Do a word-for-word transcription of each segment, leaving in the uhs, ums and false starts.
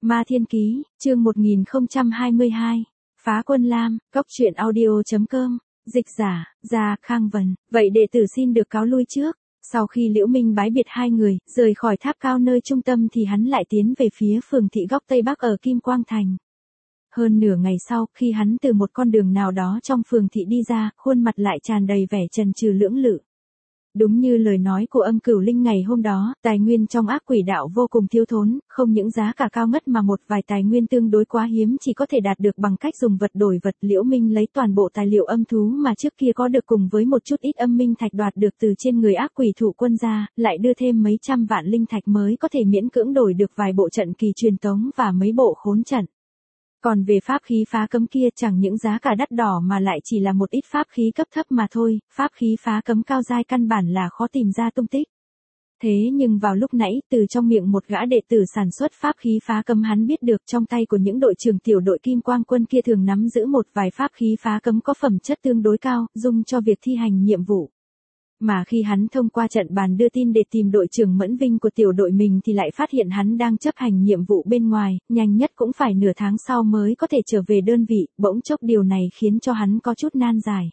Ma Thiên Ký, chương một nghìn không trăm hai mươi hai. Phá Quân Lam, Cốc Truyện Audio chấm com, dịch giả, Gia Khang Vân. Vậy đệ tử xin được cáo lui trước. Sau khi Liễu Minh bái biệt hai người, rời khỏi tháp cao nơi trung tâm thì hắn lại tiến về phía phường thị góc Tây Bắc ở Kim Quang Thành. Hơn nửa ngày sau, khi hắn từ một con đường nào đó trong phường thị đi ra, khuôn mặt lại tràn đầy vẻ trần trừ lưỡng lự. Đúng như lời nói của Âm Cửu Linh ngày hôm đó, tài nguyên trong ác quỷ đạo vô cùng thiếu thốn, không những giá cả cao ngất mà một vài tài nguyên tương đối quá hiếm chỉ có thể đạt được bằng cách dùng vật đổi vật. Liễu Minh lấy toàn bộ tài liệu âm thú mà trước kia có được cùng với một chút ít âm minh thạch đoạt được từ trên người ác quỷ thủ quân ra, lại đưa thêm mấy trăm vạn linh thạch mới có thể miễn cưỡng đổi được vài bộ trận kỳ truyền tống và mấy bộ khốn trận. Còn về pháp khí phá cấm kia chẳng những giá cả đắt đỏ mà lại chỉ là một ít pháp khí cấp thấp mà thôi, pháp khí phá cấm cao giai căn bản là khó tìm ra tung tích. Thế nhưng vào lúc nãy, từ trong miệng một gã đệ tử sản xuất pháp khí phá cấm hắn biết được trong tay của những đội trưởng tiểu đội Kim Quang Quân kia thường nắm giữ một vài pháp khí phá cấm có phẩm chất tương đối cao, dùng cho việc thi hành nhiệm vụ. Mà khi hắn thông qua trận bàn đưa tin để tìm đội trưởng Mẫn Vinh của tiểu đội mình thì lại phát hiện hắn đang chấp hành nhiệm vụ bên ngoài, nhanh nhất cũng phải nửa tháng sau mới có thể trở về đơn vị, bỗng chốc điều này khiến cho hắn có chút nan giải.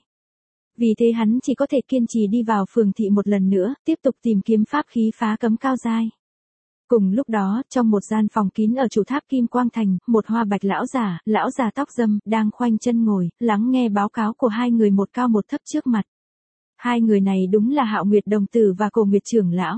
Vì thế hắn chỉ có thể kiên trì đi vào phường thị một lần nữa, tiếp tục tìm kiếm pháp khí phá cấm cao giai. Cùng lúc đó, trong một gian phòng kín ở chủ tháp Kim Quang Thành, một hoa bạch lão giả, lão già tóc râm, đang khoanh chân ngồi, lắng nghe báo cáo của hai người một cao một thấp trước mặt. Hai người này đúng là Hạo Nguyệt Đồng Tử và Cổ Nguyệt trưởng lão.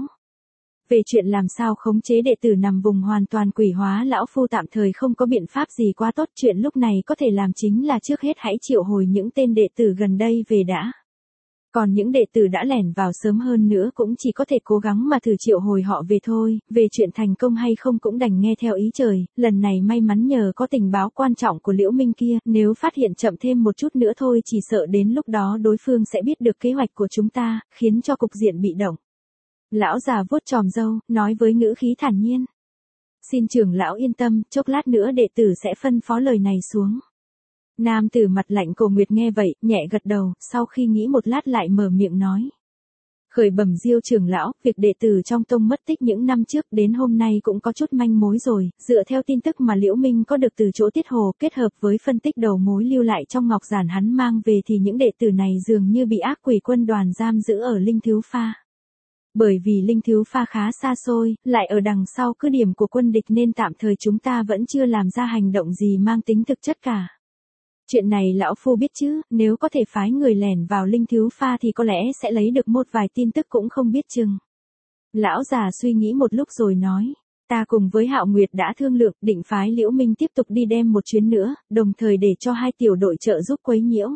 Về chuyện làm sao khống chế đệ tử nằm vùng hoàn toàn quỷ hóa, lão phu tạm thời không có biện pháp gì quá tốt, chuyện lúc này có thể làm chính là trước hết hãy triệu hồi những tên đệ tử gần đây về đã. Còn những đệ tử đã lẻn vào sớm hơn nữa cũng chỉ có thể cố gắng mà thử triệu hồi họ về thôi, về chuyện thành công hay không cũng đành nghe theo ý trời. Lần này may mắn nhờ có tình báo quan trọng của Liễu Minh kia, nếu phát hiện chậm thêm một chút nữa thôi chỉ sợ đến lúc đó đối phương sẽ biết được kế hoạch của chúng ta, khiến cho cục diện bị động. Lão già vuốt chòm râu, nói với ngữ khí thản nhiên. Xin trưởng lão yên tâm, chốc lát nữa đệ tử sẽ phân phó lời này xuống. Nam tử mặt lạnh Cổ Nguyệt nghe vậy, nhẹ gật đầu, sau khi nghĩ một lát lại mở miệng nói. Khởi bẩm Diêu trưởng lão, việc đệ tử trong tông mất tích những năm trước đến hôm nay cũng có chút manh mối rồi, dựa theo tin tức mà Liễu Minh có được từ chỗ Tiết Hồ kết hợp với phân tích đầu mối lưu lại trong ngọc giản hắn mang về thì những đệ tử này dường như bị ác quỷ quân đoàn giam giữ ở Linh Thiếu Pha. Bởi vì Linh Thiếu Pha khá xa xôi, lại ở đằng sau cứ điểm của quân địch nên tạm thời chúng ta vẫn chưa làm ra hành động gì mang tính thực chất cả. Chuyện này lão phu biết chứ, nếu có thể phái người lẻn vào Linh Thiếu Pha thì có lẽ sẽ lấy được một vài tin tức cũng không biết chừng. Lão già suy nghĩ một lúc rồi nói, ta cùng với Hạo Nguyệt đã thương lượng định phái Liễu Minh tiếp tục đi đem một chuyến nữa, đồng thời để cho hai tiểu đội trợ giúp quấy nhiễu.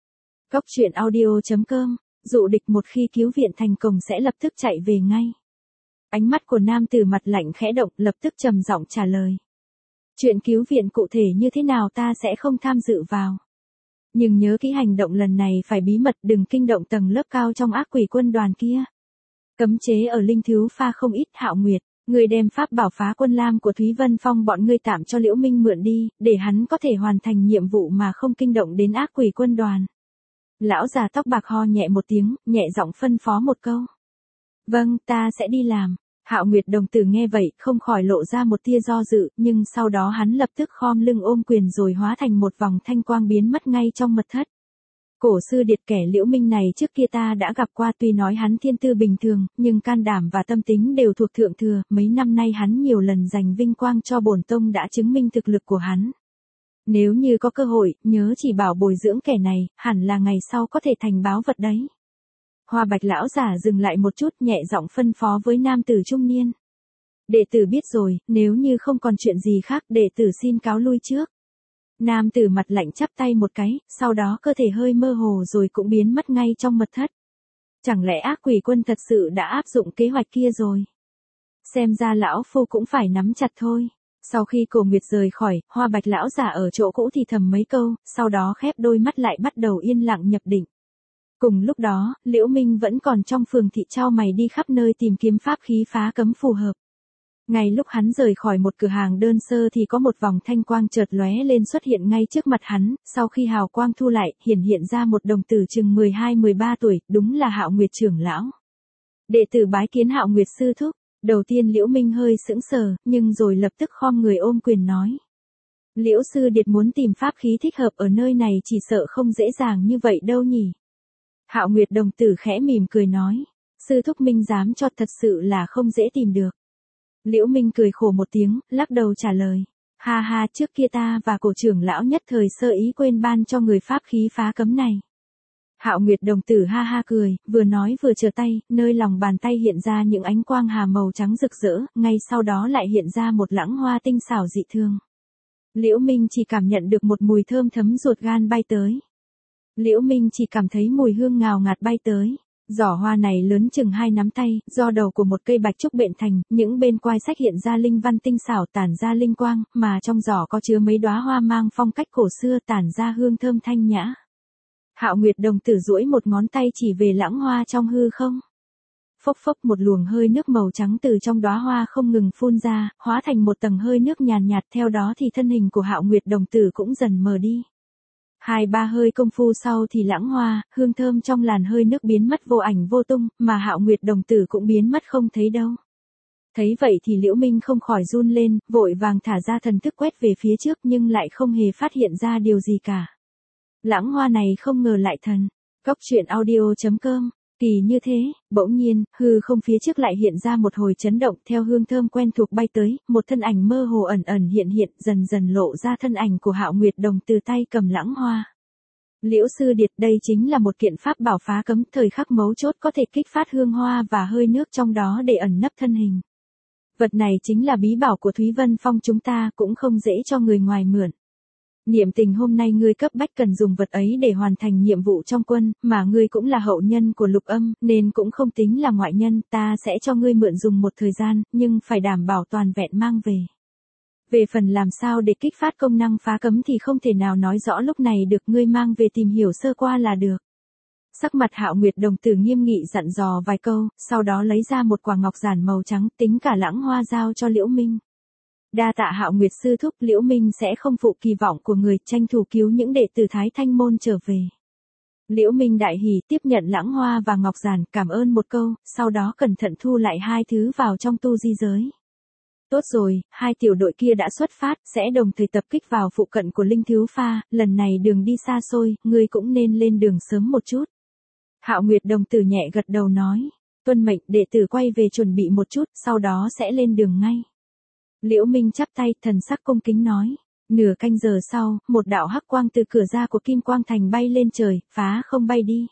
Cốc Truyện Audio chấm com, dụ địch một khi cứu viện thành công sẽ lập tức chạy về ngay. Ánh mắt của nam tử mặt lạnh khẽ động, lập tức trầm giọng trả lời. Chuyện cứu viện cụ thể như thế nào ta sẽ không tham dự vào. Nhưng nhớ kỹ hành động lần này phải bí mật, đừng kinh động tầng lớp cao trong ác quỷ quân đoàn kia. Cấm chế ở Linh Thiếu Pha không ít. Hạo Nguyệt, người đem pháp bảo Phá Quân Lam của Thúy Vân Phong bọn ngươi tạm cho Liễu Minh mượn đi, để hắn có thể hoàn thành nhiệm vụ mà không kinh động đến ác quỷ quân đoàn. Lão già tóc bạc ho nhẹ một tiếng, nhẹ giọng phân phó một câu. Vâng, ta sẽ đi làm. Hạo Nguyệt Đồng Tử nghe vậy, không khỏi lộ ra một tia do dự, nhưng sau đó hắn lập tức khom lưng ôm quyền rồi hóa thành một vòng thanh quang biến mất ngay trong mật thất. Cổ sư điệt kẻ Liễu Minh này trước kia ta đã gặp qua, tuy nói hắn thiên tư bình thường, nhưng can đảm và tâm tính đều thuộc thượng thừa, mấy năm nay hắn nhiều lần giành vinh quang cho bổn tông đã chứng minh thực lực của hắn. Nếu như có cơ hội, nhớ chỉ bảo bồi dưỡng kẻ này, hẳn là ngày sau có thể thành báo vật đấy. Hoa bạch lão giả dừng lại một chút, nhẹ giọng phân phó với nam tử trung niên. Đệ tử biết rồi, nếu như không còn chuyện gì khác đệ tử xin cáo lui trước. Nam tử mặt lạnh chắp tay một cái, sau đó cơ thể hơi mơ hồ rồi cũng biến mất ngay trong mật thất. Chẳng lẽ ác quỷ quân thật sự đã áp dụng kế hoạch kia rồi? Xem ra lão phu cũng phải nắm chặt thôi. Sau khi Cổ Nguyệt rời khỏi, hoa bạch lão giả ở chỗ cũ thì thầm mấy câu, sau đó khép đôi mắt lại bắt đầu yên lặng nhập định. Cùng lúc đó, Liễu Minh vẫn còn trong phường thị trao mày đi khắp nơi tìm kiếm pháp khí phá cấm phù hợp. Ngay lúc hắn rời khỏi một cửa hàng đơn sơ thì có một vòng thanh quang chợt lóe lên xuất hiện ngay trước mặt hắn, sau khi hào quang thu lại, hiển hiện ra một đồng tử chừng mười hai mười ba tuổi, đúng là Hạo Nguyệt trưởng lão. Đệ tử bái kiến Hạo Nguyệt sư thúc. Đầu tiên Liễu Minh hơi sững sờ, nhưng rồi lập tức khom người ôm quyền nói. Liễu sư điệt muốn tìm pháp khí thích hợp ở nơi này chỉ sợ không dễ dàng như vậy đâu nhỉ. Hạo Nguyệt đồng tử khẽ mỉm cười nói. Sư thúc Minh dám cho thật sự là không dễ tìm được. Liễu Minh cười khổ một tiếng, lắc đầu trả lời. Ha ha, trước kia ta và cổ trưởng lão nhất thời sơ ý quên ban cho người pháp khí phá cấm này. Hạo Nguyệt đồng tử ha ha cười, vừa nói vừa trở tay, nơi lòng bàn tay hiện ra những ánh quang hà màu trắng rực rỡ, ngay sau đó lại hiện ra một lãng hoa tinh xảo dị thương. Liễu Minh chỉ cảm nhận được một mùi thơm thấm ruột gan bay tới. Liễu Minh chỉ cảm thấy mùi hương ngào ngạt bay tới. Giỏ hoa này lớn chừng hai nắm tay, do đầu của một cây bạch trúc bện thành, những bên quai sách hiện ra linh văn tinh xảo tản ra linh quang, mà trong giỏ có chứa mấy đóa hoa mang phong cách cổ xưa tản ra hương thơm thanh nhã. Hạo Nguyệt đồng tử duỗi một ngón tay chỉ về lãng hoa trong hư không. Phốc phốc, một luồng hơi nước màu trắng từ trong đóa hoa không ngừng phun ra, hóa thành một tầng hơi nước nhàn nhạt, theo đó thì thân hình của Hạo Nguyệt đồng tử cũng dần mờ đi. Hai ba hơi công phu sau thì lãng hoa, hương thơm trong làn hơi nước biến mất vô ảnh vô tung, mà Hạo Nguyệt đồng tử cũng biến mất không thấy đâu. Thấy vậy thì Liễu Minh không khỏi run lên, vội vàng thả ra thần thức quét về phía trước nhưng lại không hề phát hiện ra điều gì cả. Lãng hoa này không ngờ lại thần. Cốc truyện audio chấm com. Kỳ như thế, bỗng nhiên, hư không phía trước lại hiện ra một hồi chấn động, theo hương thơm quen thuộc bay tới, một thân ảnh mơ hồ ẩn ẩn hiện hiện, dần dần lộ ra thân ảnh của Hạo Nguyệt đồng từ tay cầm lãng hoa. Liễu sư điệt, đây chính là một kiện pháp bảo phá cấm, thời khắc mấu chốt có thể kích phát hương hoa và hơi nước trong đó để ẩn nấp thân hình. Vật này chính là bí bảo của Thúy Vân Phong chúng ta, cũng không dễ cho người ngoài mượn. Niệm tình hôm nay ngươi cấp bách cần dùng vật ấy để hoàn thành nhiệm vụ trong quân, mà ngươi cũng là hậu nhân của Lục Âm, nên cũng không tính là ngoại nhân, ta sẽ cho ngươi mượn dùng một thời gian, nhưng phải đảm bảo toàn vẹn mang về. Về phần làm sao để kích phát công năng phá cấm thì không thể nào nói rõ lúc này được, ngươi mang về tìm hiểu sơ qua là được. Sắc mặt Hạo Nguyệt đồng tử nghiêm nghị dặn dò vài câu, sau đó lấy ra một quả ngọc giản màu trắng, tính cả lãng hoa giao cho Liễu Minh. Đa tạ Hạo Nguyệt sư thúc, Liễu Minh sẽ không phụ kỳ vọng của người, tranh thủ cứu những đệ tử Thái Thanh môn trở về. Liễu Minh đại hỉ tiếp nhận lãng hoa và ngọc giản, cảm ơn một câu, sau đó cẩn thận thu lại hai thứ vào trong tu di giới. Tốt rồi, hai tiểu đội kia đã xuất phát, sẽ đồng thời tập kích vào phụ cận của Linh Thiếu Pha, lần này đường đi xa xôi, ngươi cũng nên lên đường sớm một chút. Hạo Nguyệt đồng tử nhẹ gật đầu nói, tuân mệnh, đệ tử quay về chuẩn bị một chút, sau đó sẽ lên đường ngay. Liễu Minh chắp tay, thần sắc cung kính nói. Nửa canh giờ sau, một đạo hắc quang từ cửa ra của Kim Quang Thành bay lên trời, phá không bay đi.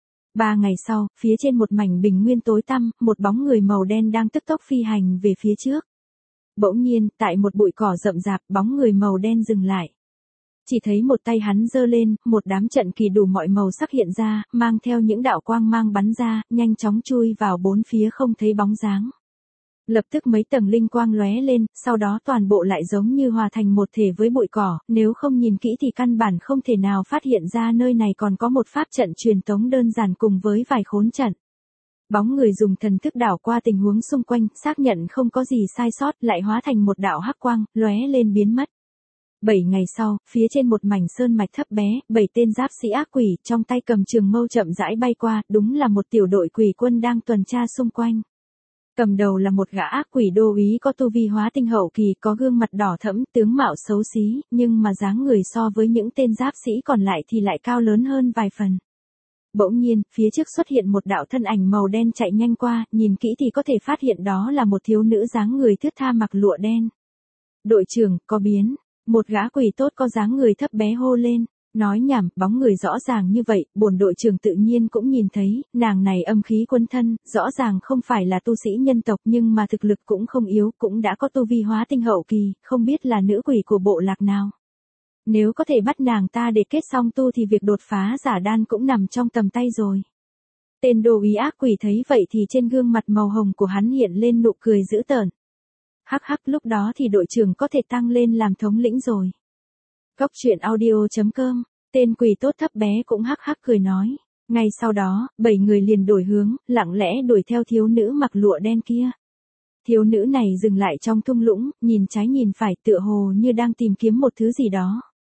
Ba ngày sau, phía trên một mảnh bình nguyên tối tăm, một bóng người màu đen đang tức tốc phi hành về phía trước. Bỗng nhiên, tại một bụi cỏ rậm rạp, bóng người màu đen dừng lại. Chỉ thấy một tay hắn giơ lên, một đám trận kỳ đủ mọi màu sắc hiện ra, mang theo những đạo quang mang bắn ra, nhanh chóng chui vào bốn phía không thấy bóng dáng. Lập tức mấy tầng linh quang lóe lên, sau đó toàn bộ lại giống như hòa thành một thể với bụi cỏ, nếu không nhìn kỹ thì căn bản không thể nào phát hiện ra nơi này còn có một pháp trận truyền tống đơn giản cùng với vài khốn trận. Bóng người dùng thần thức đảo qua tình huống xung quanh, xác nhận không có gì sai sót, lại hóa thành một đạo hắc quang, lóe lên biến mất. Bảy ngày sau, phía trên một mảnh sơn mạch thấp bé, bảy tên giáp sĩ ác quỷ, trong tay cầm trường mâu chậm rãi bay qua, đúng là một tiểu đội quỷ quân đang tuần tra xung quanh. Cầm đầu là một gã ác quỷ đô úy có tu vi hóa tinh hậu kỳ, có gương mặt đỏ thẫm, tướng mạo xấu xí, nhưng mà dáng người so với những tên giáp sĩ còn lại thì lại cao lớn hơn vài phần. Bỗng nhiên, phía trước xuất hiện một đạo thân ảnh màu đen chạy nhanh qua, nhìn kỹ thì có thể phát hiện đó là một thiếu nữ dáng người thướt tha mặc lụa đen. Đội trưởng, có biến. Một gã quỷ tốt có dáng người thấp bé hô lên. Nói nhảm, bóng người rõ ràng như vậy, bổn đội trưởng tự nhiên cũng nhìn thấy, nàng này âm khí quân thân, rõ ràng không phải là tu sĩ nhân tộc nhưng mà thực lực cũng không yếu, cũng đã có tu vi hóa tinh hậu kỳ, không biết là nữ quỷ của bộ lạc nào. Nếu có thể bắt nàng ta để kết song tu thì việc đột phá giả đan cũng nằm trong tầm tay rồi. Tên đồ úy ác quỷ thấy vậy thì trên gương mặt màu hồng của hắn hiện lên nụ cười dữ tợn. Hắc hắc, lúc đó thì đội trưởng có thể tăng lên làm thống lĩnh rồi. Cốc truyện audio chấm com, tên quỷ tốt thấp bé cũng hắc hắc cười nói. Ngay sau đó, bảy người liền đổi hướng, lặng lẽ đuổi theo thiếu nữ mặc lụa đen kia. Thiếu nữ này dừng lại trong thung lũng, nhìn trái nhìn phải tựa hồ như đang tìm kiếm một thứ gì đó.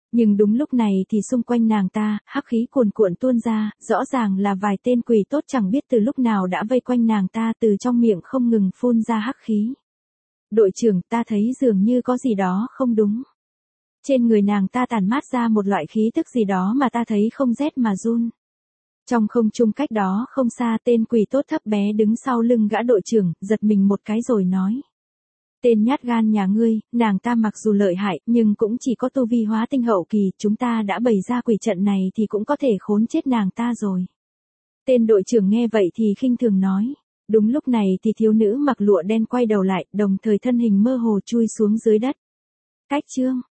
Nhưng đúng lúc này thì xung quanh nàng ta, hắc khí cuồn cuộn tuôn ra, rõ ràng là vài tên quỷ tốt chẳng biết từ lúc nào đã vây quanh nàng ta, từ trong miệng không ngừng phun ra hắc khí. Đội trưởng, ta thấy dường như có gì đó không đúng. Trên người nàng ta tản mát ra một loại khí tức gì đó mà ta thấy không rét mà run. Trong không trung cách đó không xa, tên quỷ tốt thấp bé đứng sau lưng gã đội trưởng, giật mình một cái rồi nói. Tên nhát gan nhà ngươi, nàng ta mặc dù lợi hại, nhưng cũng chỉ có tu vi hóa tinh hậu kỳ, chúng ta đã bày ra quỷ trận này thì cũng có thể khốn chết nàng ta rồi. Tên đội trưởng nghe vậy thì khinh thường nói. Đúng lúc này thì thiếu nữ mặc lụa đen quay đầu lại, đồng thời thân hình mơ hồ chui xuống dưới đất. Cách chương